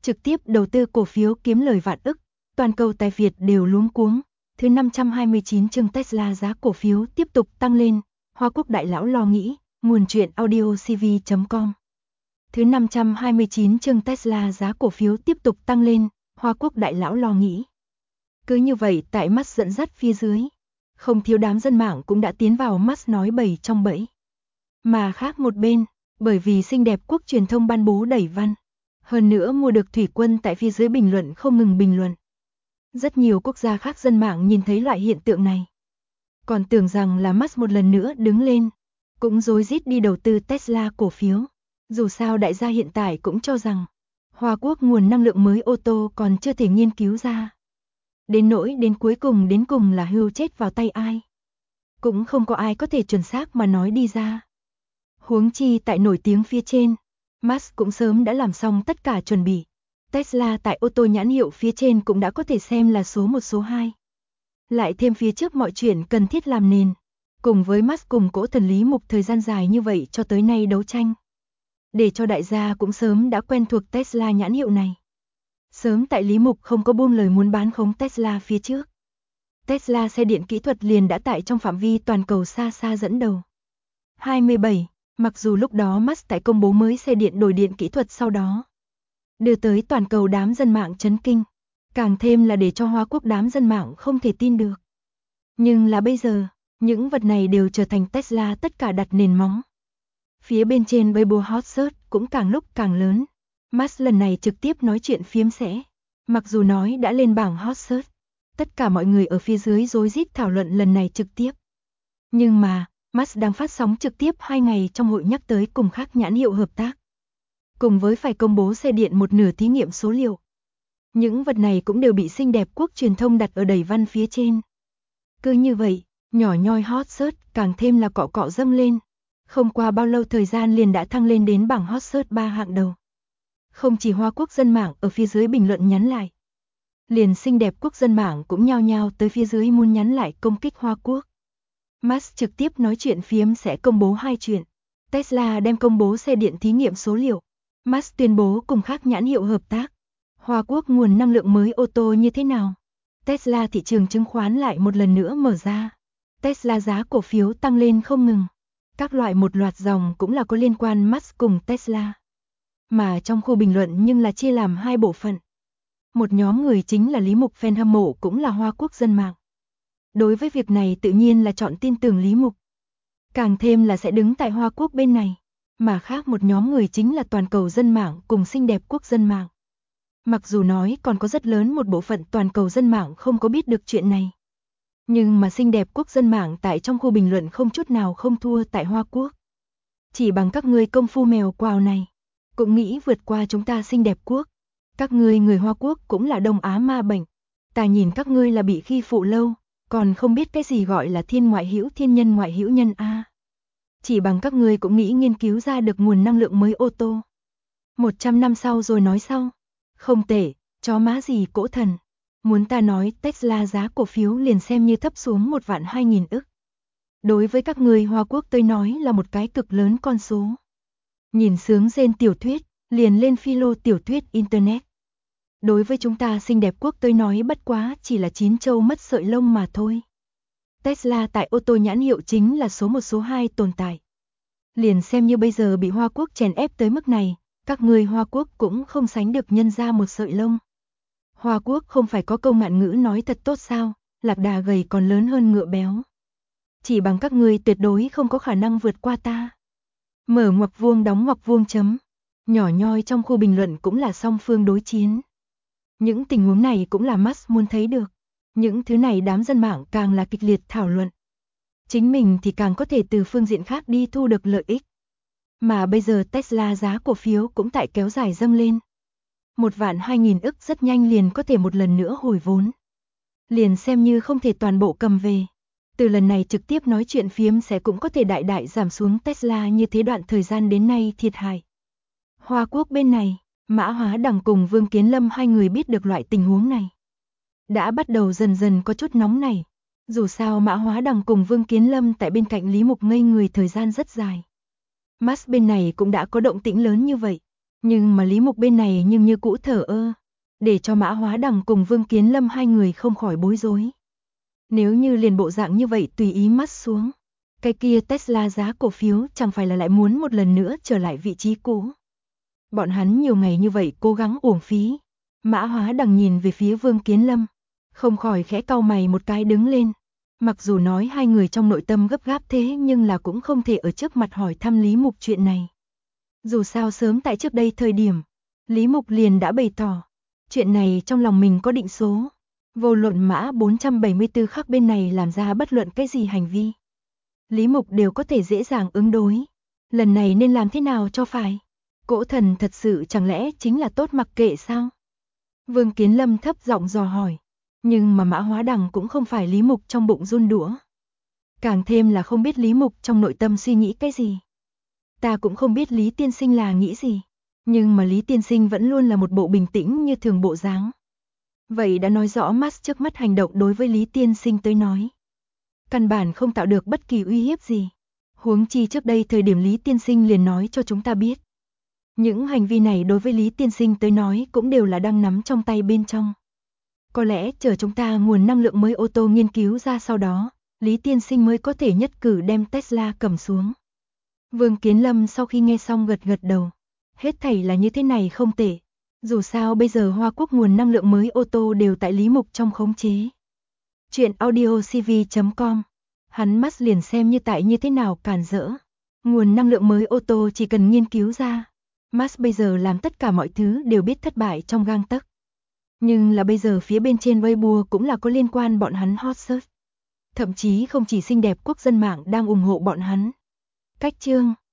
trực tiếp đầu tư cổ phiếu kiếm lời vạn ức, toàn cầu tài Việt đều luống cuống. Thứ 529 chương Tesla giá cổ phiếu tiếp tục tăng lên, Hoa Quốc đại lão lo nghĩ, nguồn truyện audio cv.com. Thứ 529 chương Tesla giá cổ phiếu tiếp tục tăng lên, Hoa Quốc đại lão lo nghĩ. Cứ như vậy tại Musk dẫn dắt phía dưới, không thiếu đám dân mạng cũng đã tiến vào Musk nói bầy trong bẫy. Mà khác một bên, bởi vì xinh đẹp quốc truyền thông ban bố đẩy văn, hơn nữa mua được thủy quân tại phía dưới bình luận không ngừng bình luận. Rất nhiều quốc gia khác dân mạng nhìn thấy loại hiện tượng này, còn tưởng rằng là Musk một lần nữa đứng lên, cũng rối rít đi đầu tư Tesla cổ phiếu. Dù sao đại gia hiện tại cũng cho rằng, Hoa Quốc nguồn năng lượng mới ô tô còn chưa thể nghiên cứu ra. Đến nỗi đến cuối cùng là hưu chết vào tay ai. Cũng không có ai có thể chuẩn xác mà nói đi ra. Huống chi tại nổi tiếng phía trên, Musk cũng sớm đã làm xong tất cả chuẩn bị. Tesla tại ô tô nhãn hiệu phía trên cũng đã có thể xem là số 1 số 2. Lại thêm phía trước mọi chuyện cần thiết làm nền. Cùng với Musk cùng cỗ thần Lý Mục thời gian dài như vậy cho tới nay đấu tranh. Để cho đại gia cũng sớm đã quen thuộc Tesla nhãn hiệu này. Sớm tại Lý Mục không có buông lời muốn bán khống Tesla phía trước. Tesla xe điện kỹ thuật liền đã tại trong phạm vi toàn cầu xa xa dẫn đầu. 27. Mặc dù lúc đó Musk tại công bố mới xe điện đổi điện kỹ thuật sau đó, đưa tới toàn cầu đám dân mạng chấn kinh. Càng thêm là để cho Hoa Quốc đám dân mạng không thể tin được. Nhưng là bây giờ, những vật này đều trở thành Tesla tất cả đặt nền móng. Phía bên trên Weibo hot search cũng càng lúc càng lớn. Musk lần này trực tiếp nói chuyện phiếm sẽ. Mặc dù nói đã lên bảng hot search, tất cả mọi người ở phía dưới rối rít thảo luận lần này trực tiếp. Nhưng mà, Musk đang phát sóng trực tiếp 2 ngày trong hội nhắc tới cùng khác nhãn hiệu hợp tác. Cùng với phải công bố xe điện một nửa thí nghiệm số liệu. Những vật này cũng đều bị xinh đẹp quốc truyền thông đặt ở đầy văn phía trên. Cứ như vậy, nhỏ nhoi hot search càng thêm là cọ dâng lên. Không qua bao lâu thời gian liền đã thăng lên đến bảng hot search 3 hạng đầu. Không chỉ Hoa Quốc dân mạng ở phía dưới bình luận nhắn lại. Liền xinh đẹp quốc dân mạng cũng nhao nhao tới phía dưới muốn nhắn lại công kích Hoa Quốc. Musk trực tiếp nói chuyện phiếm sẽ công bố 2 chuyện. Tesla đem công bố xe điện thí nghiệm số liệu. Musk tuyên bố cùng khác nhãn hiệu hợp tác. Hoa Quốc nguồn năng lượng mới ô tô như thế nào? Tesla thị trường chứng khoán lại một lần nữa mở ra. Tesla giá cổ phiếu tăng lên không ngừng. Các loại một loạt dòng cũng là có liên quan Musk cùng Tesla. Mà trong khu bình luận nhưng là chia làm 2 bộ phận. Một nhóm người chính là Lý Mục fan hâm mộ cũng là Hoa Quốc dân mạng. Đối với việc này tự nhiên là chọn tin tưởng Lý Mục. Càng thêm là sẽ đứng tại Hoa Quốc bên này. Mà khác một nhóm người chính là toàn cầu dân mạng cùng xinh đẹp quốc dân mạng. Mặc dù nói còn có rất lớn một bộ phận toàn cầu dân mạng không có biết được chuyện này. Nhưng mà xinh đẹp quốc dân mạng tại trong khu bình luận không chút nào không thua tại Hoa Quốc. Chỉ bằng các ngươi công phu mèo quào này, cũng nghĩ vượt qua chúng ta xinh đẹp quốc. Các ngươi người Hoa Quốc cũng là Đông Á ma bệnh. Ta nhìn các ngươi là bị khi phụ lâu, còn không biết cái gì gọi là thiên ngoại hữu thiên nhân ngoại hữu nhân a. Chỉ bằng các ngươi cũng nghĩ nghiên cứu ra được nguồn năng lượng mới ô tô. 100 năm sau rồi nói sau. Không tệ, chó má gì cỗ thần. Muốn ta nói Tesla giá cổ phiếu liền xem như thấp xuống 1.200.000 ức. Đối với các người Hoa Quốc tôi nói là một cái cực lớn con số. Nhìn sướng rên tiểu thuyết, liền lên philo tiểu thuyết Internet. Đối với chúng ta xinh đẹp quốc tôi nói bất quá chỉ là 9 châu mất sợi lông mà thôi. Tesla tại ô tô nhãn hiệu chính là số 1 số 2 tồn tại. Liền xem như bây giờ bị Hoa Quốc chèn ép tới mức này, các người Hoa Quốc cũng không sánh được nhân ra một sợi lông. Hoa Quốc không phải có câu ngạn ngữ nói thật tốt sao, lạc đà gầy còn lớn hơn ngựa béo. Chỉ bằng các ngươi tuyệt đối không có khả năng vượt qua ta. Mở ngoặc vuông đóng ngoặc vuông chấm. Nhỏ nhoi trong khu bình luận cũng là song phương đối chiến. Những tình huống này cũng là Musk muốn thấy được. Những thứ này đám dân mạng càng là kịch liệt thảo luận. Chính mình thì càng có thể từ phương diện khác đi thu được lợi ích. Mà bây giờ Tesla giá cổ phiếu cũng tại kéo dài dâng lên. 1.200.000 ức rất nhanh liền có thể một lần nữa hồi vốn. Liền xem như không thể toàn bộ cầm về. Từ lần này trực tiếp nói chuyện phiếm sẽ cũng có thể đại đại giảm xuống Tesla như thế đoạn thời gian đến nay thiệt hại. Hoa Quốc bên này, Mã Hóa Đằng cùng Vương Kiến Lâm hai người biết được loại tình huống này. Đã bắt đầu dần dần có chút nóng này. Dù sao Mã Hóa Đằng cùng Vương Kiến Lâm tại bên cạnh Lý Mục ngây người thời gian rất dài. Musk bên này cũng đã có động tĩnh lớn như vậy. Nhưng mà Lý Mục bên này nhưng như cũ thờ ơ, để cho Mã Hóa Đằng cùng Vương Kiến Lâm hai người không khỏi bối rối. Nếu như liền bộ dạng như vậy tùy ý mắt xuống, cái kia Tesla giá cổ phiếu chẳng phải là lại muốn một lần nữa trở lại vị trí cũ. Bọn hắn nhiều ngày như vậy cố gắng uổng phí. Mã Hóa Đằng nhìn về phía Vương Kiến Lâm, không khỏi khẽ cau mày một cái đứng lên. Mặc dù nói hai người trong nội tâm gấp gáp thế nhưng là cũng không thể ở trước mặt hỏi thăm Lý Mục chuyện này. Dù sao sớm tại trước đây thời điểm, Lý Mục liền đã bày tỏ, chuyện này trong lòng mình có định số. Vô luận Mã 474 khắc bên này làm ra bất luận cái gì hành vi, Lý Mục đều có thể dễ dàng ứng đối. Lần này nên làm thế nào cho phải? Cỗ thần thật sự chẳng lẽ chính là tốt mặc kệ sao? Vương Kiến Lâm thấp giọng dò hỏi. Nhưng mà Mã Hóa Đằng cũng không phải Lý Mục trong bụng run đũa. Càng thêm là không biết Lý Mục trong nội tâm suy nghĩ cái gì. Ta cũng không biết Lý Tiên Sinh là nghĩ gì. Nhưng mà Lý Tiên Sinh vẫn luôn là một bộ bình tĩnh như thường bộ dáng. Vậy đã nói rõ Max trước mắt hành động đối với Lý Tiên Sinh tới nói. Căn bản không tạo được bất kỳ uy hiếp gì. Huống chi trước đây thời điểm Lý Tiên Sinh liền nói cho chúng ta biết. Những hành vi này đối với Lý Tiên Sinh tới nói cũng đều là đang nắm trong tay bên trong. Có lẽ chờ chúng ta nguồn năng lượng mới ô tô nghiên cứu ra sau đó, Lý Tiên Sinh mới có thể nhất cử đem Tesla cầm xuống. Vương Kiến Lâm sau khi nghe xong gật gật đầu. Hết thảy là như thế này không tệ. Dù sao bây giờ Hoa Quốc nguồn năng lượng mới ô tô đều tại Lý Mục trong khống chế. Chuyện audiocv.com. Hắn mắt liền xem như tại như thế nào cản rỡ. Nguồn năng lượng mới ô tô chỉ cần nghiên cứu ra. Max bây giờ làm tất cả mọi thứ đều biết thất bại trong gang tấc. Nhưng là bây giờ phía bên trên Weibo cũng là có liên quan bọn hắn hot search. Thậm chí không chỉ xinh đẹp quốc dân mạng đang ủng hộ bọn hắn. Cách chương